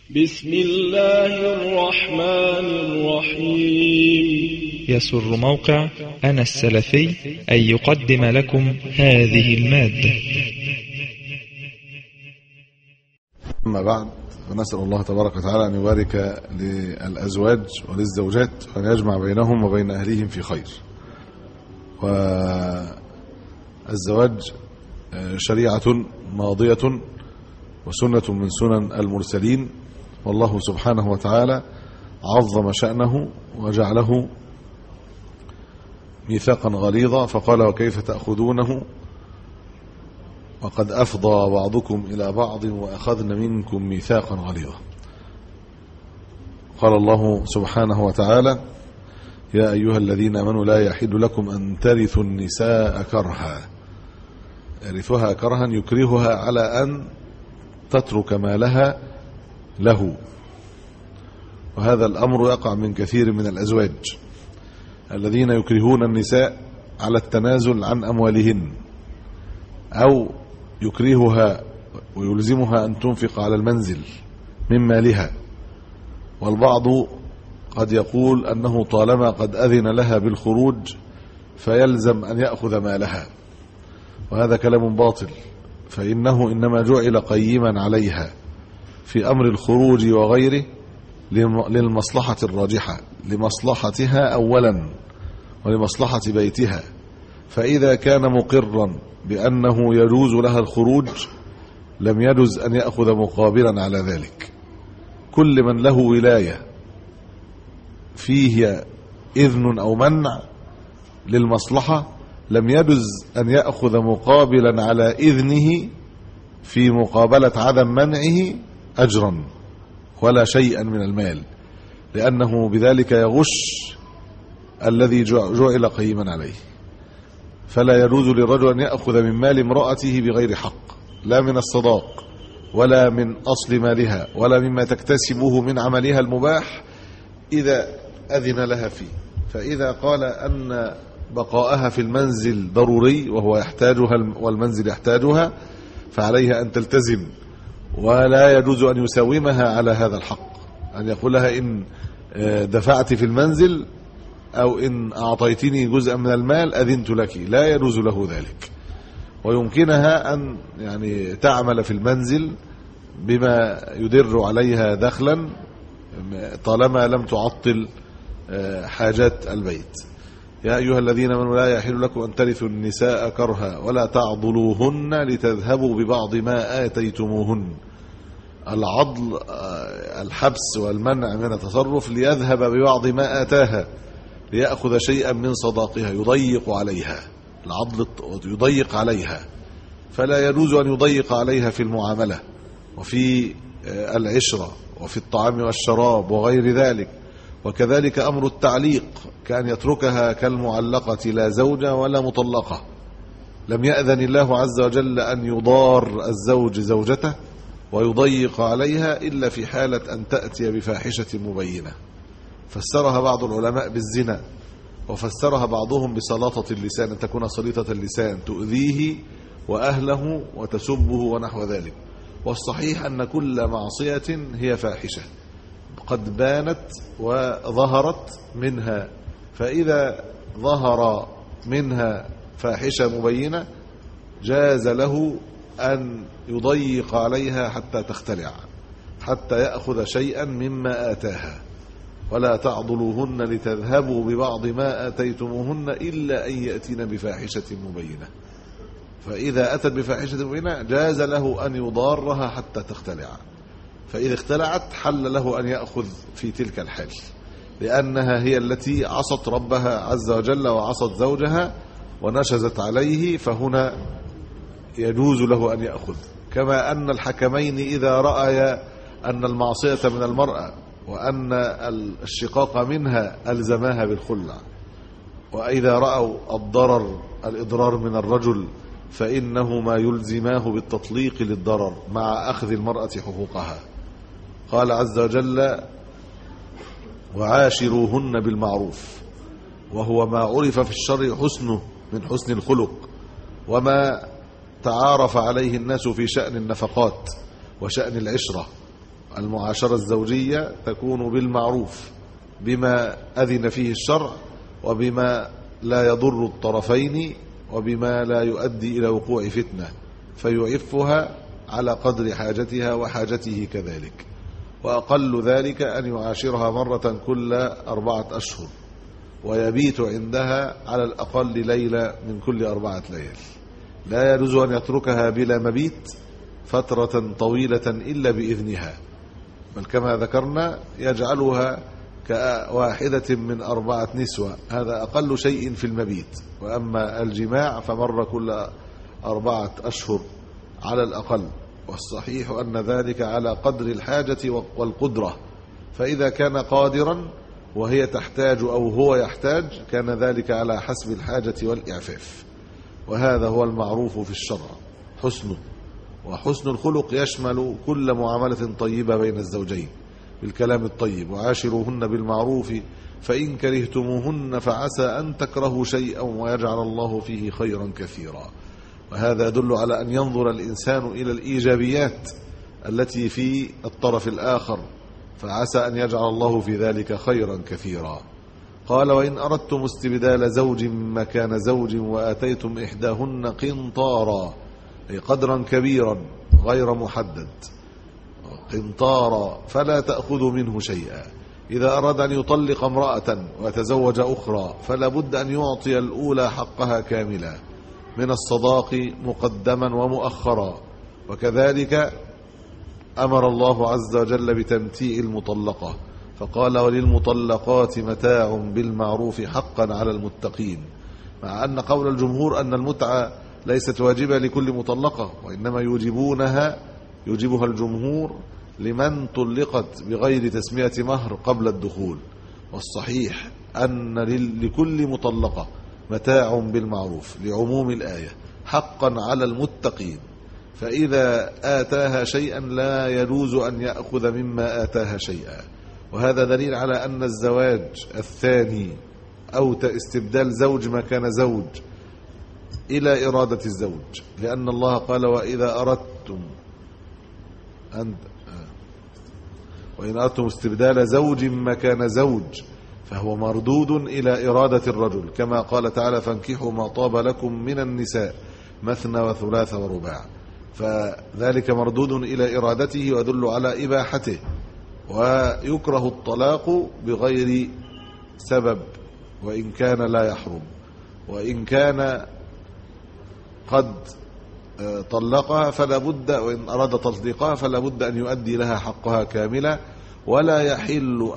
بسم الله الرحمن الرحيم. يسر موقع أنا السلفي أن يقدم لكم هذه المادة. أما بعد، فنسأل الله تبارك وتعالى أن يبارك للأزواج وللزوجات وأن يجمع بينهم وبين أهليهم في خير. والزواج شريعة ماضية وسنة من سنن المرسلين، والله سبحانه وتعالى عظم شأنه وجعله ميثاقا غليظا، فقال: وكيف تأخذونه وقد أفضى بعضكم إلى بعض وأخذن منكم ميثاقا غليظا. قال الله سبحانه وتعالى: يا أيها الذين آمنوا لا يحل لكم أن ترثوا النساء كرها. يرثها كرها يكرهها على أن تترك مالها له، وهذا الأمر يقع من كثير من الأزواج الذين يكرهون النساء على التنازل عن أموالهن، أو يكرهها ويلزمها أن تنفق على المنزل من مالها. والبعض قد يقول أنه طالما قد أذن لها بالخروج فيلزم أن يأخذ مالها، وهذا كلام باطل، فإنه إنما جعل قيما عليها في أمر الخروج وغيره للمصلحة الراجحة، لمصلحتها أولا ولمصلحة بيتها. فإذا كان مقرا بأنه يجوز لها الخروج لم يجوز أن يأخذ مقابلا على ذلك. كل من له ولاية فيه إذن أو منع للمصلحة لم يجوز أن يأخذ مقابلا على إذنه في مقابلة عدم منعه أجرا ولا شيئا من المال، لأنه بذلك يغش الذي جعل قيما عليه. فلا يجوز للرجل أن يأخذ من مال امرأته بغير حق، لا من الصداق ولا من أصل مالها ولا مما تكتسبه من عملها المباح إذا أذن لها فيه. فإذا قال أن بقاءها في المنزل ضروري وهو يحتاجها والمنزل يحتاجها فعليها أن تلتزم، ولا يجوز أن يساومها على هذا الحق، أن يقول لها إن دفعت في المنزل أو إن أعطيتني جزءا من المال أذنت لك، لا يجوز له ذلك. ويمكنها أن تعمل في المنزل بما يدر عليها دخلا طالما لم تعطل حاجات البيت. يا أيها الذين آمنوا لا يحل لكم أن ترثوا النساء كرها ولا تعضلوهن لتذهبوا ببعض ما آتيتموهن. العضل الحبس والمنع من التصرف ليذهب ببعض ما آتاها، ليأخذ شيئا من صداقها، يضيق عليها. العضل يضيق عليها، فلا يجوز أن يضيق عليها في المعاملة وفي العشرة وفي الطعام والشراب وغير ذلك. وكذلك أمر التعليق، كأن يتركها كالمعلقة لا زوجة ولا مطلقة. لم يأذن الله عز وجل أن يضار الزوج زوجته ويضيق عليها إلا في حالة أن تأتي بفاحشة مبينة. فسرها بعض العلماء بالزنا، وفسرها بعضهم بسلاطة اللسان، أن تكون سليطة اللسان تؤذيه وأهله وتسبه ونحو ذلك. والصحيح أن كل معصية هي فاحشة قد بانت وظهرت منها، فإذا ظهر منها فاحشة مبينة جاز له أن يضيق عليها حتى تختلع، حتى يأخذ شيئا مما آتاها. ولا تعضلوهن لتذهبوا ببعض ما آتيتموهن إلا أن يأتين بفاحشة مبينة. فإذا أتت بفاحشة مبينة جاز له أن يضارها حتى تختلع، فإذا اختلعت حل له أن يأخذ في تلك الحال، لأنها هي التي عصت ربها عز وجل وعصت زوجها ونشزت عليه، فهنا يجوز له أن يأخذ. كما أن الحكمين إذا رأيا أن المعصية من المرأة وأن الشقاق منها ألزماها بالخلع، وإذا رأوا الإضرار من الرجل فإنهما يلزماه بالتطليق للضرر مع أخذ المرأة حقوقها. قال عز وجل: وعاشروهن بالمعروف، وهو ما عرف في الشرع حسنه من حسن الخلق، وما تعارف عليه الناس في شأن النفقات وشأن العشرة المعاشرة الزوجية تكون بالمعروف بما أذن فيه الشرع، وبما لا يضر الطرفين، وبما لا يؤدي إلى وقوع فتنة، فيعفها على قدر حاجتها وحاجته كذلك. وأقل ذلك أن يعاشرها مرة كل 4 أشهر، ويبيت عندها على الأقل ليلة من كل 4 ليال. لا يجوز أن يتركها بلا مبيت فترة طويلة إلا بإذنها، بل كما ذكرنا يجعلها كواحدة من 4 نسوة، هذا أقل شيء في المبيت. وأما الجماع فمر كل 4 أشهر على الأقل، والصحيح أن ذلك على قدر الحاجة والقدرة، فإذا كان قادرا وهي تحتاج أو هو يحتاج كان ذلك على حسب الحاجة والإعفاف. وهذا هو المعروف في الشرع حسنه. وحسن الخلق يشمل كل معاملة طيبة بين الزوجين بالكلام الطيب. وعاشروهن بالمعروف فإن كرهتموهن فعسى أن تكرهوا شيئا ويجعل الله فيه خيرا كثيرا. وهذا يدل على أن ينظر الإنسان إلى الإيجابيات التي في الطرف الآخر، فعسى أن يجعل الله في ذلك خيرا كثيرا. قال: وإن أردتم استبدال زوج مكان زوج وآتيتم إحداهن قنطارا، أي قدرا كبيرا غير محدد، قنطارا، فلا تأخذوا منه شيئا. إذا أراد أن يطلق امرأة ويتزوج أخرى فلا بد أن يعطي الأولى حقها كاملا من الصداق مقدما ومؤخرا. وكذلك أمر الله عز وجل بتمتيع المطلقة، فقال: وللمطلقات متاع بالمعروف حقا على المتقين، مع أن قول الجمهور أن المتعة ليست واجبة لكل مطلقة، وإنما يوجبها الجمهور لمن طلقت بغير تسمية مهر قبل الدخول. والصحيح أن لكل مطلقة متاع بالمعروف لعموم الآية حقا على المتقين، فإذا آتاها شيئا لا يجوز أن يأخذ مما آتاها شيئا. وهذا دليل على أن الزواج الثاني أو استبدال زوج مكان زوج إلى إرادة الزوج، لأن الله قال: وإن أردتم استبدال زوج مكان زوج فهو مردود إلى إرادة الرجل، كما قال تعالى: فانكحوا ما طاب لكم من النساء مثنى وثلاث ورباع. فذلك مردود إلى إرادته ويدل على إباحته. ويكره الطلاق بغير سبب وإن كان لا يحرم، وإن كان قد طلقها فلا بد، وإن أراد تطليقها فلا بد أن يؤدي لها حقها كاملا. ولا يحل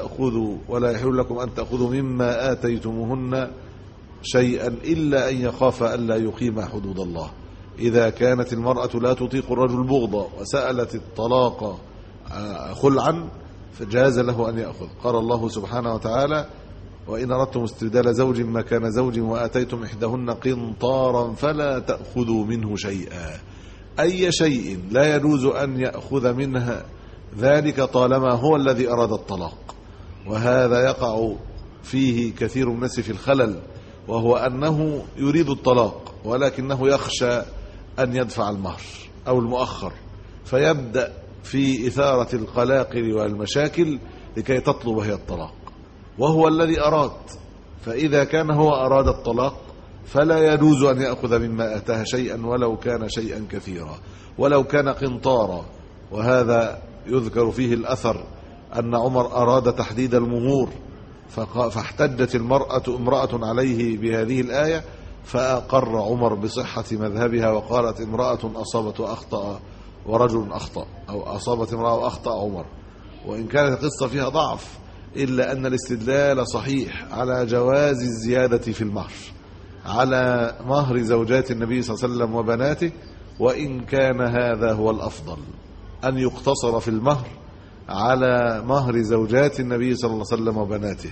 لكم أن تأخذوا مما آتيتموهن شيئا إلا أن يخاف ألا يقيم حدود الله. إذا كانت المرأة لا تطيق الرجل بغضا وسألت الطلاق خلعا فجاز له أن يأخذ. قال الله سبحانه وتعالى: وإن أردتم استبدال زوج مكان زوج وآتيتم إحداهن قنطارا فلا تأخذوا منه شيئا. أي شيء لا يجوز أن يأخذ منها ذلك طالما هو الذي أراد الطلاق. وهذا يقع فيه كثير من الناس في الخلل، وهو أنه يريد الطلاق ولكنه يخشى أن يدفع المهر أو المؤخر، فيبدأ في إثارة القلاقل والمشاكل لكي تطلب هي الطلاق، وهو الذي أراد. فإذا كان هو أراد الطلاق فلا يجوز أن يأخذ مما آتاها شيئا ولو كان شيئا كثيرا، ولو كان قنطارا. وهذا يذكر فيه الأثر أن عمر أراد تحديد المهور، فاحتجت امرأة عليه بهذه الآية، فأقر عمر بصحة مذهبها وقالت: امرأة أصابت وأخطأ ورجل أخطأ، أو أصابت امرأة وأخطأ عمر. وإن كانت القصة فيها ضعف إلا أن الاستدلال صحيح على جواز الزيادة في المهر على مهر زوجات النبي صلى الله عليه وسلم وبناته، وإن كان هذا هو الأفضل أن يقتصر في المهر على مهر زوجات النبي صلى الله عليه وسلم وبناته.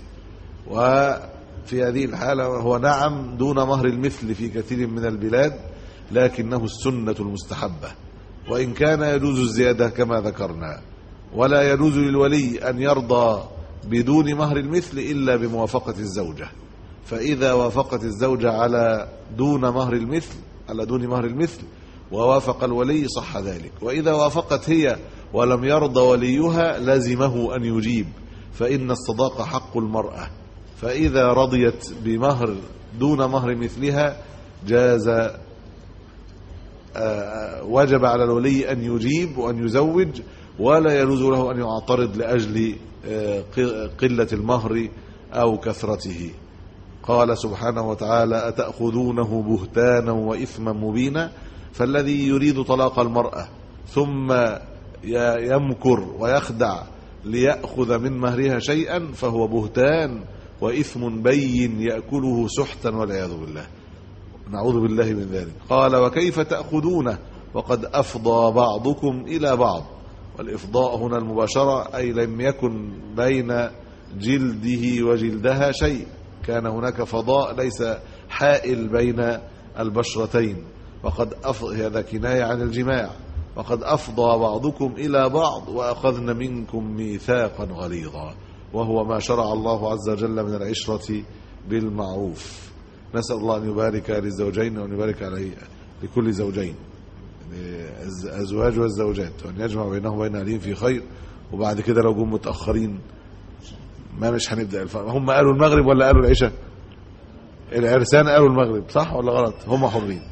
وفي هذه الحالة هو نعم دون مهر المثل في كثير من البلاد، لكنه السنة المستحبة، وإن كان يجوز الزيادة كما ذكرنا. ولا يجوز للولي أن يرضى بدون مهر المثل إلا بموافقة الزوجة، فإذا وافقت الزوجة على دون مهر المثل ووافق الولي صح ذلك. وإذا وافقت هي ولم يرضى وليها لزمه أن يجيب، فإن الصداق حق المرأة، فإذا رضيت بمهر دون مهر مثلها جاز وجب على الولي أن يجيب وأن يزوج، ولا يجوز له أن يعترض لأجل قلة المهر أو كثرته. قال سبحانه وتعالى: أتأخذونه بهتانا وإثما مبينا. فالذي يريد طلاق المرأة ثم يمكر ويخدع ليأخذ من مهرها شيئا فهو بهتان وإثم بين يأكله سحتا والعياذ بالله، نعوذ بالله من ذلك. قال: وكيف تأخذونه وقد أفضى بعضكم إلى بعض. والإفضاء هنا المباشرة، أي لم يكن بين جلده وجلدها شيء، كان هناك فضاء ليس حائل بين البشرتين. وقد هذا كناية عن الجماع. وقد أفضى بعضكم إلى بعض وأخذن منكم ميثاقا غليظا، وهو ما شرع الله عز وجل من العشرة بالمعروف. نسأل الله أن يبارك للزوجين وأن يبارك عليه لكل زوجين، الأزواج والزوجات، وأن يجمع بينهم وبين أهلهم في خير. وبعد كده لو جم متأخرين ما مش هنبدأ هم قالوا المغرب ولا قالوا العشاء؟ العرسان قالوا المغرب، صح ولا غلط؟ هم حرين.